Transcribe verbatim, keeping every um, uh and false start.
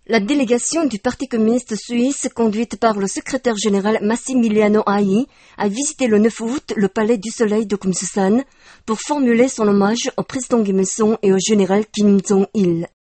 La délégation du Parti communiste suisse, conduite par le secrétaire général Massimiliano Ai, a visité le neuf août le palais du Soleil de Kumsusan pour formuler son hommage au président Kim Il-sung et au général Kim Jong-il.